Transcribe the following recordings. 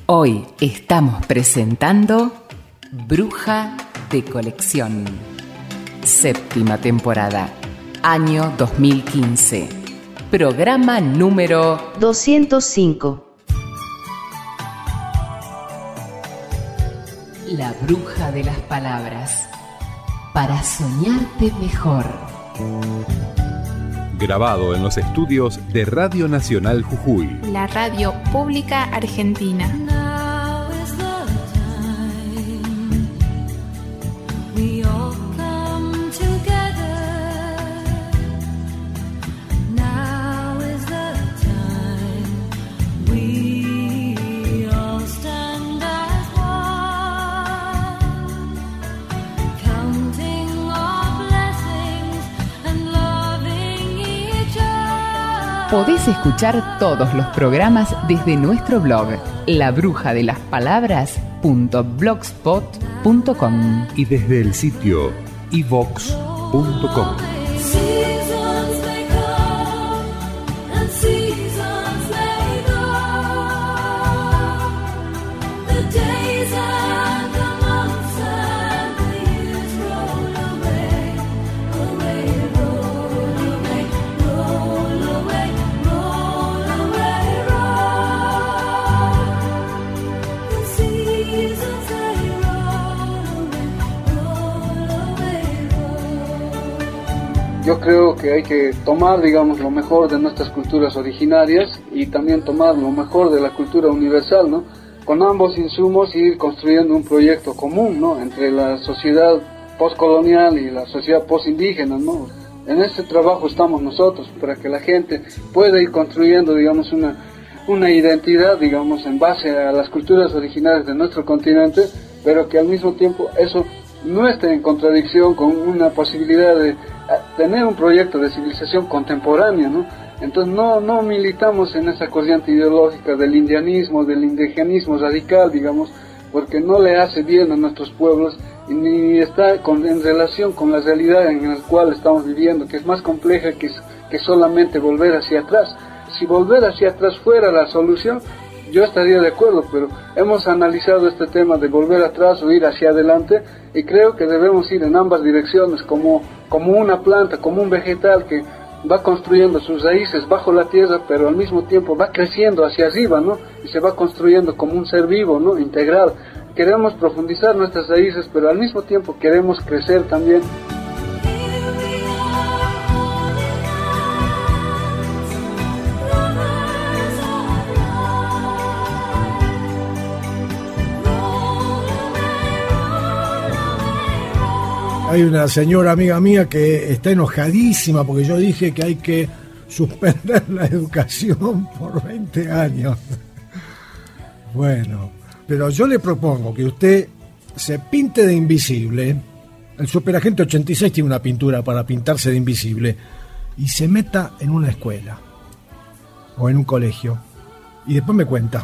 Hoy estamos presentando Bruja de Colección, 7ª temporada, año 2015, programa número 205. La bruja de las palabras, para soñarte mejor. Grabado en los estudios de Radio Nacional Jujuy, la radio pública argentina. Podés escuchar todos los programas desde nuestro blog, labrujadelasPalabras.blogspot.com y desde el sitio ivox.com. Yo creo que hay que tomar, digamos, lo mejor de nuestras culturas originarias y también tomar lo mejor de la cultura universal, ¿no? Con ambos insumos ir construyendo un proyecto común, ¿no? Entre la sociedad postcolonial y la sociedad postindígena, ¿no? En este trabajo estamos nosotros, para que la gente pueda ir construyendo, digamos, una identidad, digamos, en base a las culturas originarias de nuestro continente, pero que al mismo tiempo eso no esté en contradicción con una posibilidad de tener un proyecto de civilización contemporánea, ¿no? Entonces no militamos en esa corriente ideológica del indianismo, del indigenismo radical, digamos, porque no le hace bien a nuestros pueblos y ni está en relación con la realidad en la cual estamos viviendo, que es más compleja que solamente volver hacia atrás. Si volver hacia atrás fuera la solución, yo estaría de acuerdo, pero hemos analizado este tema de volver atrás o ir hacia adelante, y creo que debemos ir en ambas direcciones, como una planta, como un vegetal que va construyendo sus raíces bajo la tierra, pero al mismo tiempo va creciendo hacia arriba, ¿no? Y se va construyendo como un ser vivo, ¿no? Integral. Queremos profundizar nuestras raíces, pero al mismo tiempo queremos crecer también. Hay una señora amiga mía que está enojadísima porque yo dije que hay que suspender la educación por 20 años. Bueno, pero yo le propongo que usted se pinte de invisible. El Superagente 86 tiene una pintura para pintarse de invisible y se meta en una escuela o en un colegio y después me cuenta.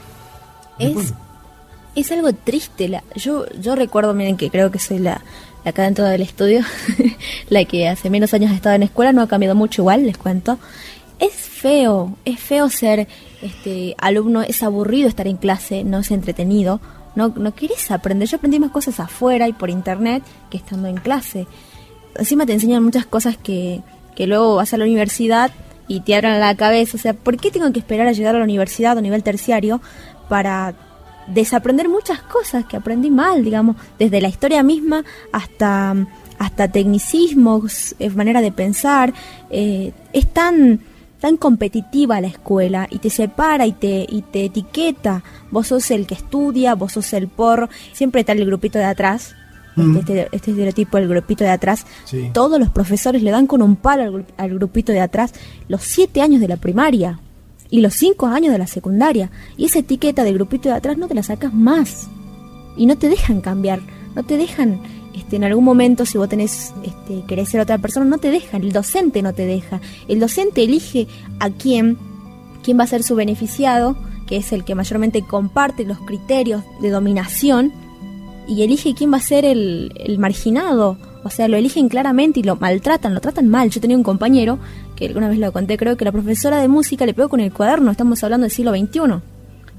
Es algo triste. Yo recuerdo, miren, que creo que soy la acá dentro del estudio, la que hace menos años ha estado en escuela, no ha cambiado mucho igual, les cuento. Es feo ser alumno, es aburrido estar en clase, no es entretenido, no querés aprender. Yo aprendí más cosas afuera y por internet que estando en clase. Encima te enseñan muchas cosas que luego vas a la universidad y te abran la cabeza. O sea, ¿por qué tengo que esperar a llegar a la universidad o nivel terciario para desaprender muchas cosas que aprendí mal, digamos, desde la historia misma hasta tecnicismos, manera de pensar? Es tan competitiva la escuela y te separa y te etiqueta. Vos sos el que estudia, vos sos el porro. Siempre está el grupito de atrás, este estereotipo del grupito de atrás. Sí. Todos los profesores le dan con un palo al grupito de atrás los 7 años de la primaria y los 5 años de la secundaria, y esa etiqueta de grupito de atrás no te la sacas más, y no te dejan cambiar, no te dejan, en algún momento, si vos querés ser otra persona, no te dejan, el docente no te deja, el docente elige a quién va a ser su beneficiado, que es el que mayormente comparte los criterios de dominación, y elige quién va a ser el marginado. O sea, lo eligen claramente y lo tratan mal. Yo tenía un compañero, que alguna vez lo conté, creo que la profesora de música le pegó con el cuaderno, estamos hablando del siglo XXI.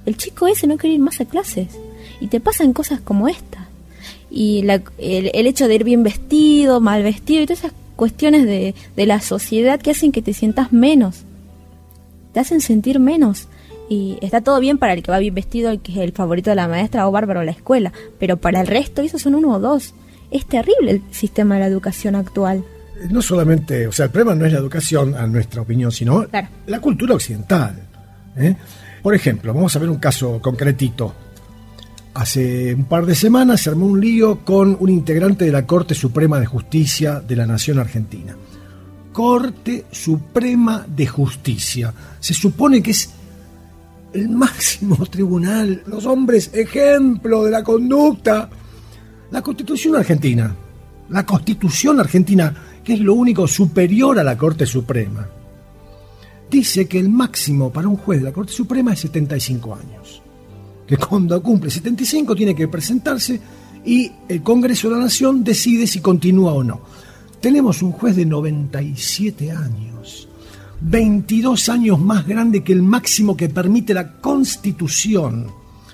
el chico ese no quiere ir más a clases. Y te pasan cosas como esta. Y el hecho de ir bien vestido, mal vestido, y todas esas cuestiones de la sociedad que hacen que te sientas menos. Te hacen sentir menos. Y está todo bien para el que va bien vestido, el que es el favorito de la maestra o bárbaro de la escuela. Pero para el resto, esos son 1 o 2. Es terrible el sistema de la educación actual. No solamente, o sea, el problema no es la educación, a nuestra opinión, sino claro, la cultura occidental. Por ejemplo, vamos a ver un caso concretito. Hace un par de semanas se armó un lío con un integrante de la Corte Suprema de Justicia de la Nación Argentina. Corte Suprema de Justicia. Se supone que es el máximo tribunal, los hombres ejemplo de la conducta. La Constitución Argentina, que es lo único superior a la Corte Suprema, dice que el máximo para un juez de la Corte Suprema es 75 años. Que cuando cumple 75 tiene que presentarse y el Congreso de la Nación decide si continúa o no. Tenemos un juez de 97 años, 22 años más grande que el máximo que permite la Constitución.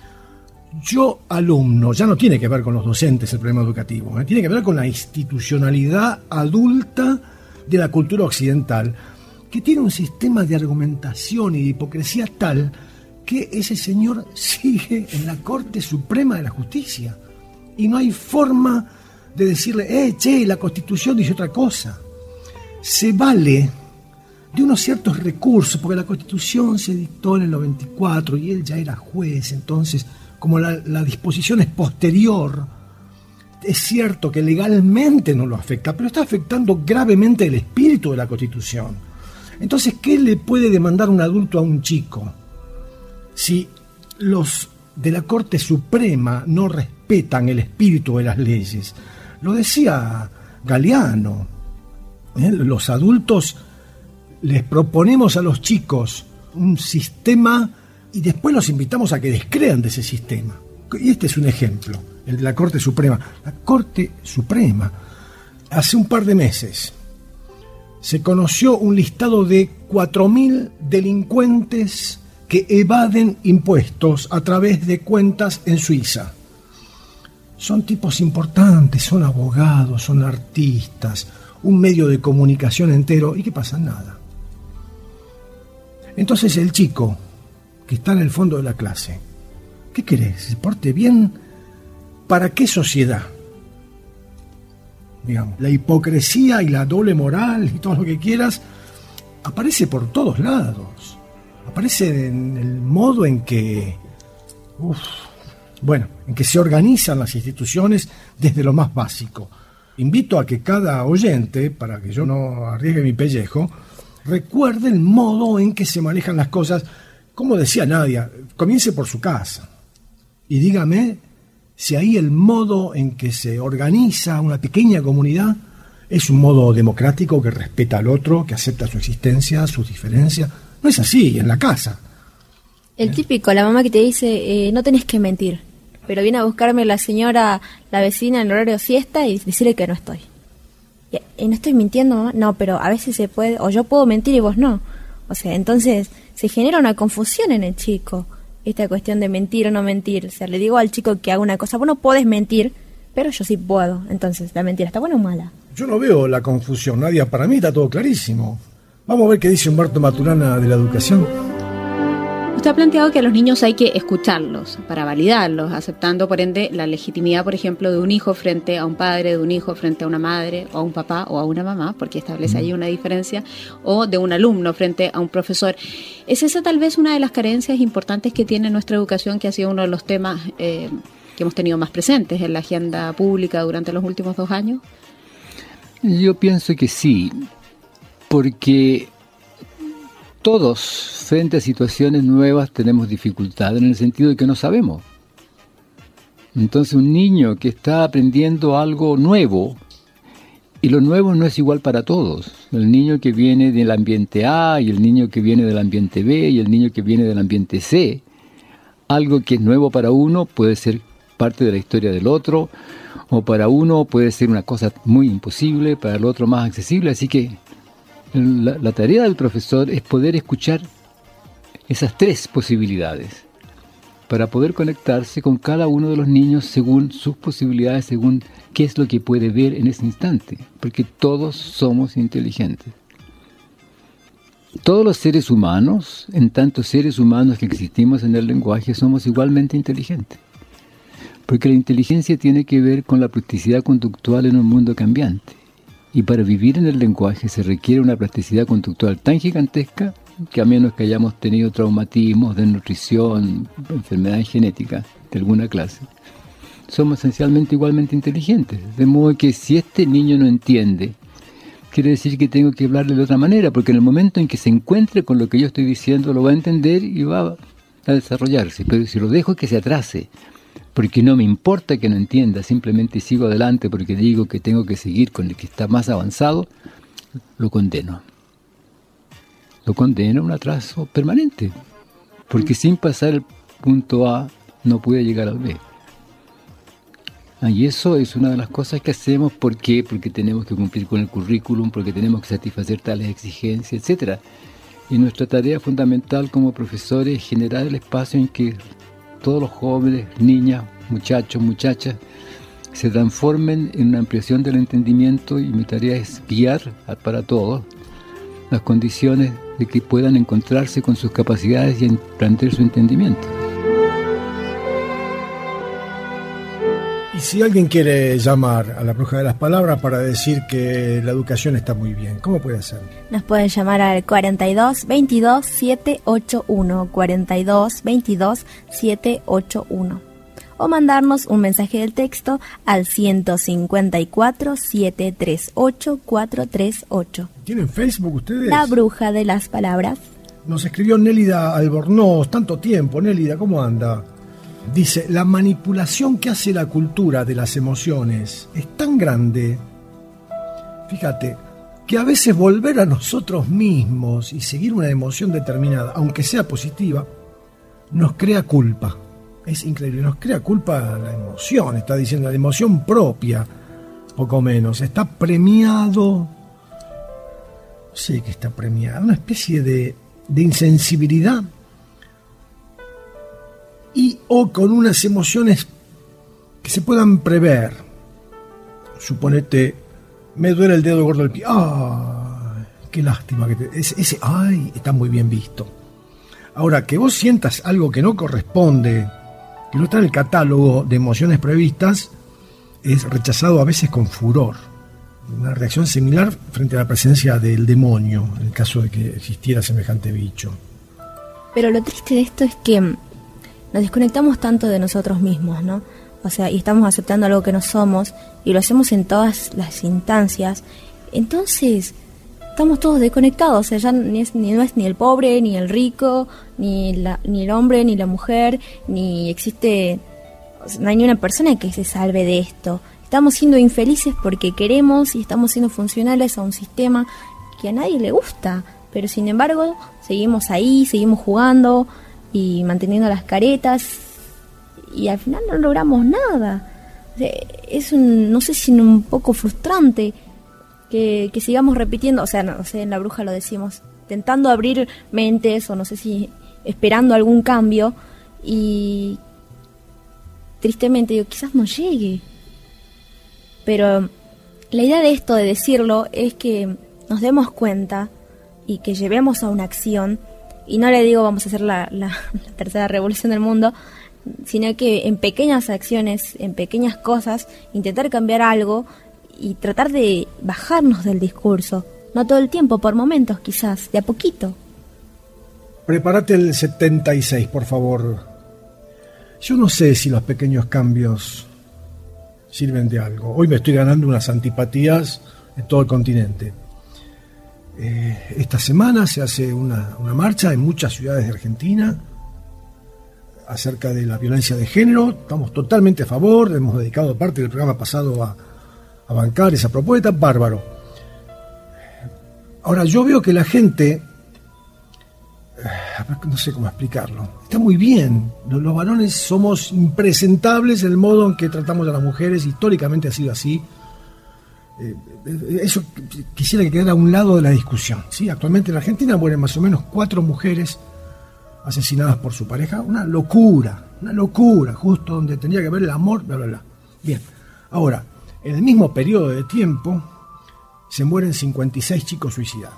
Yo, alumno, ya no tiene que ver con los docentes el problema educativo, tiene que ver con la institucionalidad adulta de la cultura occidental, que tiene un sistema de argumentación y de hipocresía tal que ese señor sigue en la Corte Suprema de la Justicia. Y no hay forma de decirle, la Constitución dice otra cosa. Se vale de unos ciertos recursos, porque la Constitución se dictó en el 94 y él ya era juez, entonces, como la disposición es posterior, es cierto que legalmente no lo afecta, pero está afectando gravemente el espíritu de la Constitución. Entonces, ¿qué le puede demandar un adulto a un chico? Si los de la Corte Suprema no respetan el espíritu de las leyes. Lo decía Galeano, los adultos les proponemos a los chicos un sistema y después los invitamos a que descrean de ese sistema. Y este es un ejemplo, el de la Corte Suprema. La Corte Suprema, hace un par de meses, se conoció un listado de 4.000 delincuentes que evaden impuestos a través de cuentas en Suiza. Son tipos importantes, son abogados, son artistas, un medio de comunicación entero, ¿y qué pasa? Nada. Entonces el chico que está en el fondo de la clase, ¿qué querés? ¿Se porte bien? ¿Para qué sociedad? Digamos, la hipocresía y la doble moral y todo lo que quieras aparece por todos lados. Aparece en el modo en que en que se organizan las instituciones desde lo más básico. Invito a que cada oyente, para que yo no arriesgue mi pellejo, recuerde el modo en que se manejan las cosas. Como decía Nadia, comience por su casa y dígame si ahí el modo en que se organiza una pequeña comunidad es un modo democrático que respeta al otro, que acepta su existencia, sus diferencias. No es así, en la casa. El típico, la mamá que te dice, no tenés que mentir, pero viene a buscarme la señora, la vecina en el horario de siesta y decirle que no estoy. Y no estoy mintiendo, mamá. No, pero a veces se puede, o yo puedo mentir y vos no. O sea, entonces se genera una confusión en el chico, esta cuestión de mentir o no mentir. O sea, le digo al chico que haga una cosa, vos no podés mentir, pero yo sí puedo. Entonces, ¿la mentira está buena o mala? Yo no veo la confusión, Nadia, para mí está todo clarísimo. Vamos a ver qué dice Humberto Maturana de la educación. Usted ha planteado que a los niños hay que escucharlos para validarlos, aceptando por ende la legitimidad, por ejemplo, de un hijo frente a un padre, de un hijo frente a una madre, o a un papá o a una mamá, porque establece allí una diferencia, o de un alumno frente a un profesor. ¿Es esa tal vez una de las carencias importantes que tiene nuestra educación, que ha sido uno de los temas que hemos tenido más presentes en la agenda pública durante los últimos 2 años? Yo pienso que sí, porque todos, frente a situaciones nuevas, tenemos dificultad en el sentido de que no sabemos. Entonces, un niño que está aprendiendo algo nuevo, y lo nuevo no es igual para todos. El niño que viene del ambiente A, y el niño que viene del ambiente B, y el niño que viene del ambiente C. Algo que es nuevo para uno puede ser parte de la historia del otro, o para uno puede ser una cosa muy imposible, para el otro más accesible, así que la tarea del profesor es poder escuchar esas 3 posibilidades para poder conectarse con cada uno de los niños según sus posibilidades, según qué es lo que puede ver en ese instante, porque todos somos inteligentes. Todos los seres humanos, en tanto seres humanos que existimos en el lenguaje, somos igualmente inteligentes. Porque la inteligencia tiene que ver con la plasticidad conductual en un mundo cambiante. Y para vivir en el lenguaje se requiere una plasticidad conductual tan gigantesca que, a menos que hayamos tenido traumatismos, desnutrición, enfermedades genéticas de alguna clase, somos esencialmente igualmente inteligentes. De modo que si este niño no entiende, quiere decir que tengo que hablarle de otra manera, porque en el momento en que se encuentre con lo que yo estoy diciendo, lo va a entender y va a desarrollarse. Pero si lo dejo que se atrase, porque no me importa que no entienda, simplemente sigo adelante porque digo que tengo que seguir con el que está más avanzado, lo condeno. Lo condeno a un atraso permanente, porque sin pasar el punto A no puede llegar al B. Y eso es una de las cosas que hacemos. ¿Por qué? Porque tenemos que cumplir con el currículum, porque tenemos que satisfacer tales exigencias, etc. Y nuestra tarea fundamental como profesores es generar el espacio en que todos los jóvenes, niñas, muchachos, muchachas, se transformen en una ampliación del entendimiento, y mi tarea es guiar para todos las condiciones de que puedan encontrarse con sus capacidades y expandir su entendimiento. Y si alguien quiere llamar a la Bruja de las Palabras para decir que la educación está muy bien, ¿cómo puede hacerlo? Nos pueden llamar al 42 22 781, 42 22 781, o mandarnos un mensaje de texto al 154 738 438. ¿Tienen Facebook ustedes? La Bruja de las Palabras. Nos escribió Nélida Albornoz, tanto tiempo. Nélida, ¿cómo anda? Dice, la manipulación que hace la cultura de las emociones es tan grande, fíjate, que a veces volver a nosotros mismos y seguir una emoción determinada, aunque sea positiva, nos crea culpa. Es increíble, nos crea culpa la emoción, está diciendo, la emoción propia, poco menos. Está premiado, no sé qué está premiado, una especie de insensibilidad, y o con unas emociones que se puedan prever. Suponete, me duele el dedo gordo del pie. ¡Ah! ¡Qué lástima! Ese ¡ay! Está muy bien visto. Ahora, que vos sientas algo que no corresponde, que no está en el catálogo de emociones previstas, es rechazado a veces con furor. Una reacción similar frente a la presencia del demonio, en el caso de que existiera semejante bicho. Pero lo triste de esto es que nos desconectamos tanto de nosotros mismos, ¿no? O sea, y estamos aceptando algo que no somos, y lo hacemos en todas las instancias. Entonces, estamos todos desconectados. O sea, ya no es ni el pobre, ni el rico, ni el hombre, ni la mujer, ni existe... O sea, no hay ni una persona que se salve de esto. Estamos siendo infelices porque queremos y estamos siendo funcionales a un sistema que a nadie le gusta. Pero sin embargo, seguimos ahí, seguimos jugando y manteniendo las caretas, y al final no logramos nada. O sea, es no sé si un poco frustrante que sigamos repitiendo, o sea, no sé, en La Bruja lo decimos, intentando abrir mentes, o no sé si esperando algún cambio, y tristemente digo, quizás no llegue. Pero la idea de esto, de decirlo, es que nos demos cuenta y que llevemos a una acción. Y no le digo vamos a hacer la tercera revolución del mundo, sino que en pequeñas acciones, en pequeñas cosas, intentar cambiar algo y tratar de bajarnos del discurso. No todo el tiempo, por momentos quizás, de a poquito. Prepárate el 76, por favor. Yo no sé si los pequeños cambios sirven de algo. Hoy me estoy ganando unas antipatías en todo el continente. Esta semana se hace una marcha en muchas ciudades de Argentina acerca de la violencia de género. Estamos totalmente a favor, hemos dedicado parte del programa pasado a bancar esa propuesta, bárbaro. Ahora, yo veo que la gente, no sé cómo explicarlo, está muy bien. Los varones somos impresentables en el modo en que tratamos a las mujeres, históricamente ha sido así. Eso quisiera que quedara a un lado de la discusión, ¿sí? Actualmente en Argentina mueren más o menos 4 mujeres asesinadas por su pareja. Una locura, Una locura, justo donde tendría que haber el amor, bla, bla, bla. Bien, ahora, en el mismo periodo de tiempo se mueren 56 chicos suicidados.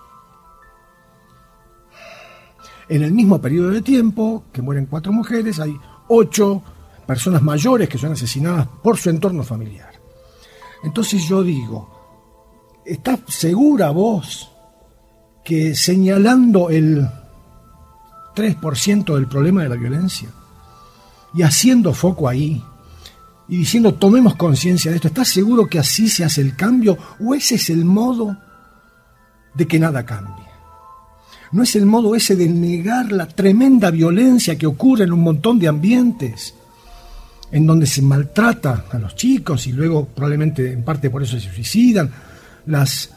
En el mismo periodo de tiempo que mueren 4 mujeres, hay 8 personas mayores que son asesinadas por su entorno familiar. Entonces yo digo, ¿estás segura vos que señalando el 3% del problema de la violencia y haciendo foco ahí y diciendo tomemos conciencia de esto, ¿estás seguro que así se hace el cambio? ¿O ese es el modo de que nada cambie? ¿No es el modo ese de negar la tremenda violencia que ocurre en un montón de ambientes en donde se maltrata a los chicos y luego probablemente en parte por eso se suicidan? Las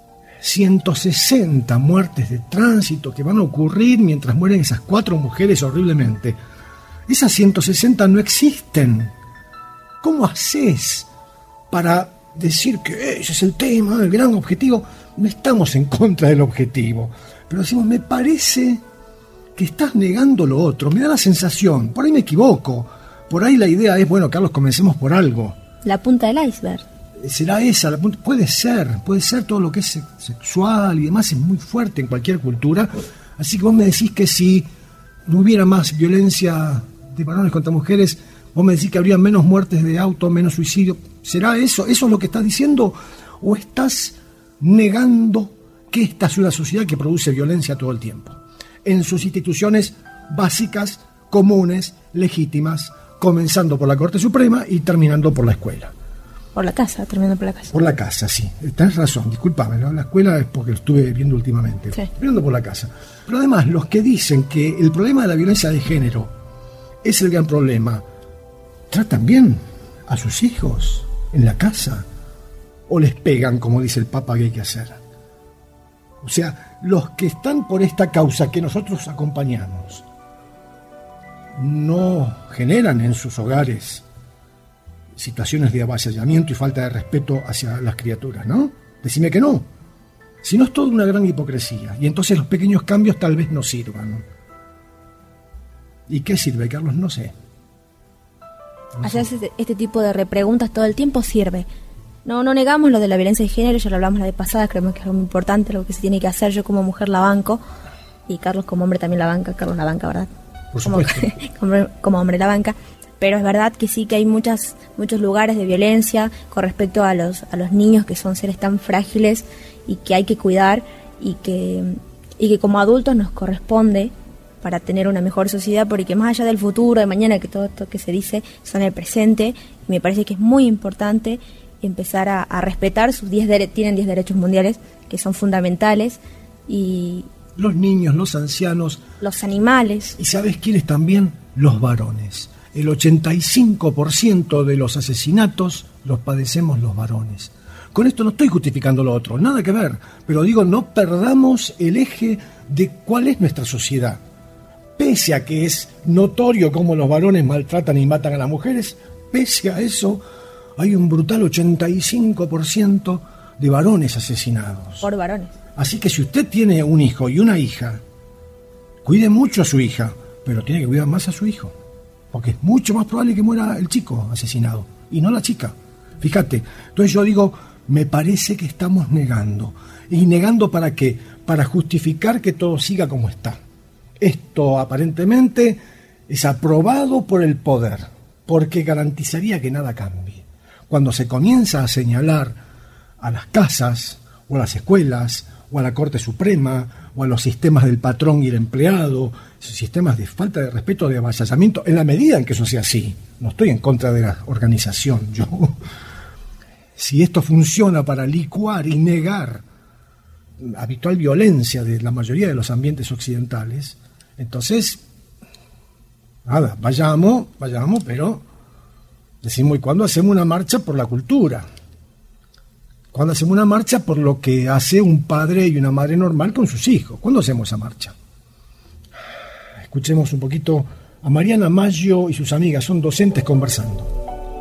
160 muertes de tránsito que van a ocurrir mientras mueren esas 4 mujeres horriblemente. Esas 160 no existen. ¿Cómo haces para decir que ese es el tema, el gran objetivo? No estamos en contra del objetivo, pero decimos, me parece que estás negando lo otro. Me da la sensación, por ahí me equivoco, por ahí la idea es, bueno, Carlos, comencemos por algo. La punta del iceberg. ¿Será esa? Puede ser todo lo que es sexual y demás, es muy fuerte en cualquier cultura. Así que vos me decís que si no hubiera más violencia de varones contra mujeres, vos me decís que habría menos muertes de auto, menos suicidio. ¿Será eso? ¿Eso es lo que estás diciendo? ¿O estás negando que esta es una sociedad que produce violencia todo el tiempo? En sus instituciones básicas, comunes, legítimas, comenzando por la Corte Suprema y terminando por la escuela. Por la casa, terminando por la casa. Por la casa, sí. Tenés razón, discúlpame, ¿no? La escuela es porque lo estuve viendo últimamente. Sí. Terminando por la casa. Pero además, los que dicen que el problema de la violencia de género es el gran problema, ¿tratan bien a sus hijos en la casa? ¿O les pegan, como dice el Papa, que hay que hacer? O sea, los que están por esta causa que nosotros acompañamos no generan en sus hogares situaciones de avasallamiento y falta de respeto hacia las criaturas, ¿no? Decime que no. Si no es toda una gran hipocresía. Y entonces los pequeños cambios tal vez no sirvan. ¿Y qué sirve, Carlos? No sé. Hacer este tipo de repreguntas todo el tiempo sirve. No negamos lo de la violencia de género, ya lo hablamos la vez pasada, creemos que es algo muy importante, lo que se tiene que hacer. Yo como mujer la banco, y Carlos como hombre también la banca, Carlos la banca, ¿verdad? Por supuesto. Como hombre la banca. Pero es verdad que sí que hay muchos lugares de violencia con respecto a los niños, que son seres tan frágiles y que hay que cuidar, y que como adultos nos corresponde para tener una mejor sociedad, porque más allá del futuro, de mañana, que todo esto que se dice son el presente, y me parece que es muy importante empezar a respetar sus tienen 10 derechos mundiales que son fundamentales, y los niños, los ancianos, los animales. ¿Y sabes quiénes también? Los varones. El 85% de los asesinatos los padecemos los varones. Con esto no estoy justificando lo otro, nada que ver, pero digo, no perdamos el eje de cuál es nuestra sociedad. Pese a que es notorio cómo los varones maltratan y matan a las mujeres, pese a eso, hay un brutal 85% de varones asesinados. Por varones. Así que si usted tiene un hijo y una hija, cuide mucho a su hija, pero tiene que cuidar más a su hijo. Porque es mucho más probable que muera el chico asesinado y no la chica. Fíjate, entonces yo digo, me parece que estamos negando. ¿Y negando para qué? Para justificar que todo siga como está. Esto aparentemente es aprobado por el poder, porque garantizaría que nada cambie. Cuando se comienza a señalar a las casas, o a las escuelas, o a la Corte Suprema, o a los sistemas del patrón y el empleado, esos sistemas de falta de respeto, de avasallamiento, en la medida en que eso sea así. No estoy en contra de la organización, yo. Si esto funciona para licuar y negar la habitual violencia de la mayoría de los ambientes occidentales, entonces, nada, vayamos, pero decimos, ¿y cuándo hacemos una marcha por la cultura? ¿Cuándo hacemos una marcha por lo que hace un padre y una madre normal con sus hijos? ¿Cuándo hacemos esa marcha? Escuchemos un poquito a Mariana Maggio y sus amigas, son docentes conversando.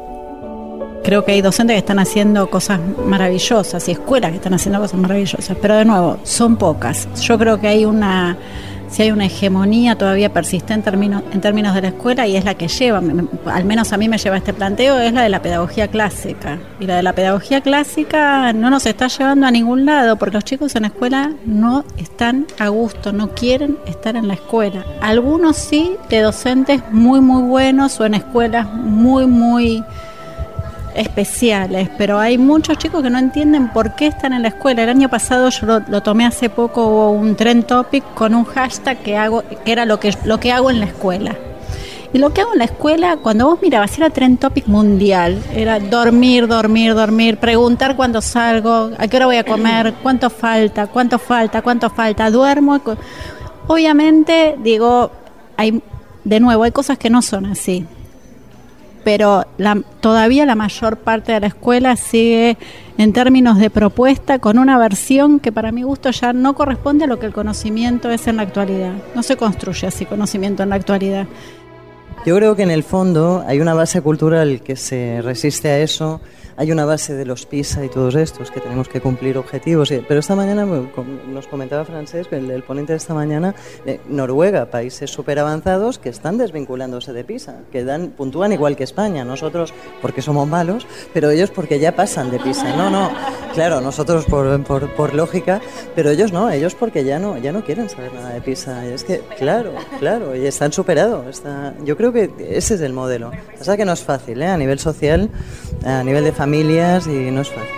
Creo que hay docentes que están haciendo cosas maravillosas y escuelas que están haciendo cosas maravillosas, pero de nuevo, son pocas. Yo creo que hay una si hay una hegemonía todavía persistente en términos de la escuela, y es la que lleva, al menos a mí me lleva este planteo, es la de la pedagogía clásica. Y la de la pedagogía clásica no nos está llevando a ningún lado, porque los chicos en la escuela no están a gusto, no quieren estar en la escuela. Algunos sí, de docentes muy muy buenos o en escuelas muy muy especiales, pero hay muchos chicos que no entienden por qué están en la escuela. El año pasado yo lo tomé hace poco, hubo un trend topic con un hashtag que era lo que hago en la escuela. Y lo que hago en la escuela, cuando vos mirabas, era trend topic mundial, era dormir, preguntar cuándo salgo, a qué hora voy a comer, cuánto falta, duermo. Obviamente, digo, hay cosas que no son así, pero todavía la mayor parte de la escuela sigue en términos de propuesta con una versión que para mi gusto ya no corresponde a lo que el conocimiento es en la actualidad. No se construye así conocimiento en la actualidad. Yo creo que en el fondo hay una base cultural que se resiste a eso, hay una base de los PISA y todos estos que tenemos que cumplir objetivos. Pero esta mañana nos comentaba Francesc, el ponente de esta mañana, Noruega, países súper avanzados que están desvinculándose de PISA, que puntúan igual que España, nosotros porque somos malos, pero ellos porque ya pasan de PISA. No, claro, nosotros por lógica, pero ellos no, ellos porque ya no quieren saber nada de PISA. Y es que, claro, y están superados. Yo creo que ese es el modelo. O sea que no es fácil, a nivel social, a nivel de familias, y no es fácil.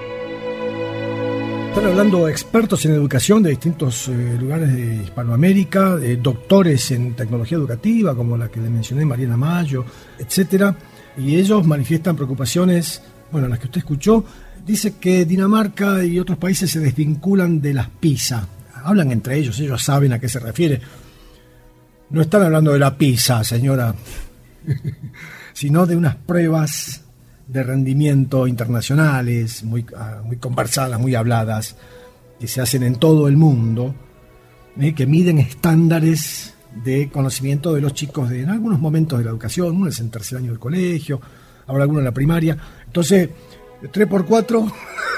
Están hablando expertos en educación de distintos lugares de Hispanoamérica, doctores en tecnología educativa, como la que le mencioné, Mariana Mayo, etcétera, y ellos manifiestan preocupaciones, las que usted escuchó. Dice que Dinamarca y otros países se desvinculan de las PISA. Hablan entre ellos saben a qué se refiere. No están hablando de la PISA, señora, sino de unas pruebas de rendimiento internacionales, muy conversadas, muy habladas, que se hacen en todo el mundo, que miden estándares de conocimiento de los chicos en algunos momentos de la educación. Uno es en tercer año del colegio, ahora alguno en la primaria. Entonces, 3x4...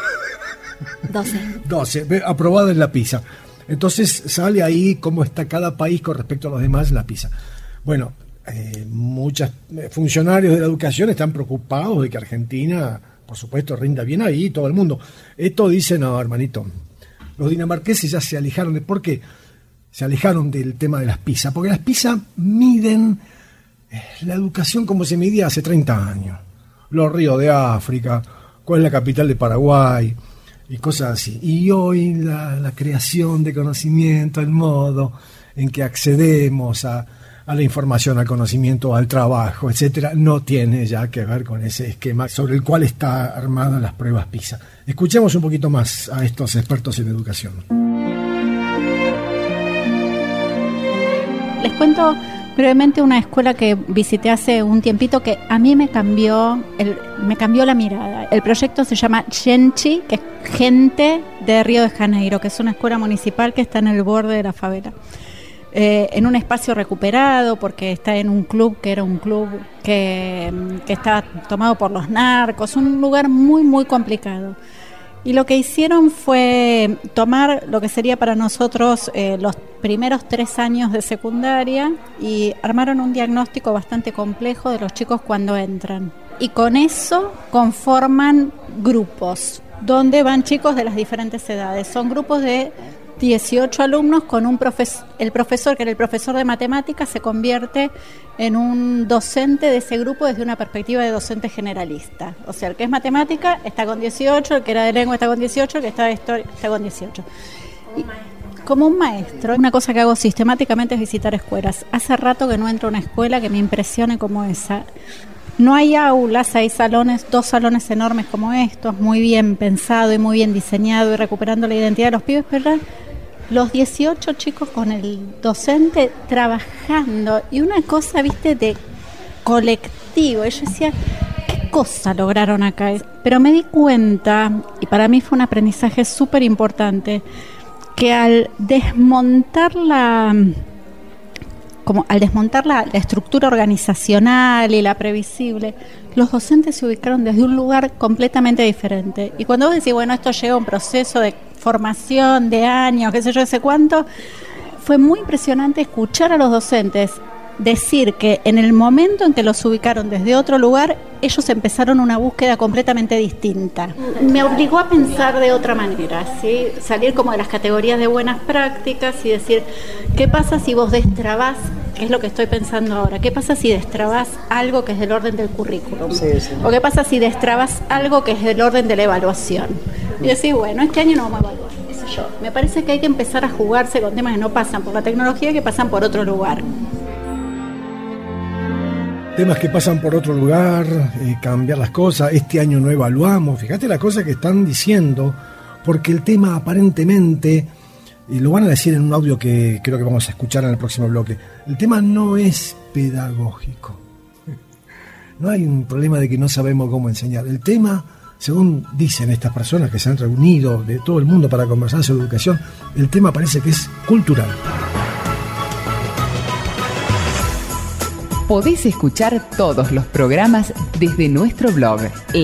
12. Aprobado en la PISA. Entonces sale ahí cómo está cada país con respecto a los demás la PISA. Muchos funcionarios de la educación están preocupados de que Argentina, por supuesto, rinda bien ahí, todo el mundo. Esto dice, no, hermanito, los dinamarqueses ya se alejaron. ¿Por qué? Se alejaron del tema de las PISA, porque las PISA miden la educación como se medía hace 30 años. Los ríos de África, cuál es la capital de Paraguay, y cosas así. Y hoy la creación de conocimiento, el modo en que accedemos a la información, al conocimiento, al trabajo, etcétera, no tiene ya que ver con ese esquema sobre el cual está armadas las pruebas PISA. Escuchemos un poquito más a estos expertos en educación. Les cuento brevemente una escuela que visité hace un tiempito que a mí me cambió la mirada. El proyecto se llama Gente, que es Gente de Río de Janeiro, que es una escuela municipal que está en el borde de la favela. En un espacio recuperado, porque está en un club que era un club que estaba tomado por los narcos, un lugar muy muy complicado. Y lo que hicieron fue tomar lo que sería para nosotros los primeros 3 años de secundaria y armaron un diagnóstico bastante complejo de los chicos cuando entran. Y con eso conforman grupos, donde van chicos de las diferentes edades. Son grupos de 18 alumnos con el profesor, que era el profesor de matemáticas, se convierte en un docente de ese grupo desde una perspectiva de docente generalista. O sea, el que es matemática está con 18, el que era de lengua está con 18, el que está de historia está con 18. Como un maestro, una cosa que hago sistemáticamente es visitar escuelas. Hace rato que no entro a una escuela que me impresione como esa. No hay aulas, hay salones, 2 salones enormes como estos, muy bien pensado y muy bien diseñado y recuperando la identidad de los pibes, pero los 18 chicos con el docente trabajando y una cosa, viste, de colectivo. Y yo decía, ¿qué cosa lograron acá? Pero me di cuenta, y para mí fue un aprendizaje súper importante, que al desmontar la estructura organizacional y la previsible, los docentes se ubicaron desde un lugar completamente diferente. Y cuando vos decís, bueno, esto lleva un proceso de formación de años, qué sé yo, sé cuánto, fue muy impresionante escuchar a los docentes decir que en el momento en que los ubicaron desde otro lugar, ellos empezaron una búsqueda completamente distinta. Me obligó a pensar de otra manera, ¿sí? Salir como de las categorías de buenas prácticas y decir, ¿qué pasa si vos destrabás? ¿Qué es lo que estoy pensando ahora? ¿Qué pasa si destrabás algo que es del orden del currículum? Sí. ¿O qué pasa si destrabás algo que es del orden de la evaluación? Y decir, bueno, este año no vamos a evaluar, qué sé yo. Me parece que hay que empezar a jugarse con temas que no pasan por la tecnología, que pasan por otro lugar. Temas que pasan por otro lugar, cambiar las cosas. Este año no evaluamos. Fíjate la cosa que están diciendo, porque el tema aparentemente, y lo van a decir en un audio que creo que vamos a escuchar en el próximo bloque, el tema no es pedagógico. No hay un problema de que no sabemos cómo enseñar. El tema, según dicen estas personas que se han reunido de todo el mundo para conversar sobre educación, el tema parece que es cultural. Podés escuchar todos los programas desde nuestro blog,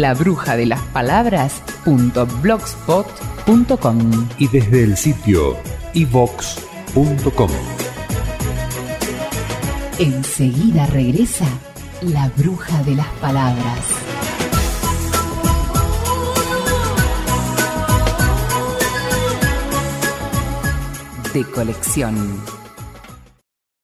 labrujadelasPalabras.blogspot.com y desde el sitio iVox.com. Enseguida regresa La Bruja de las Palabras. De colección.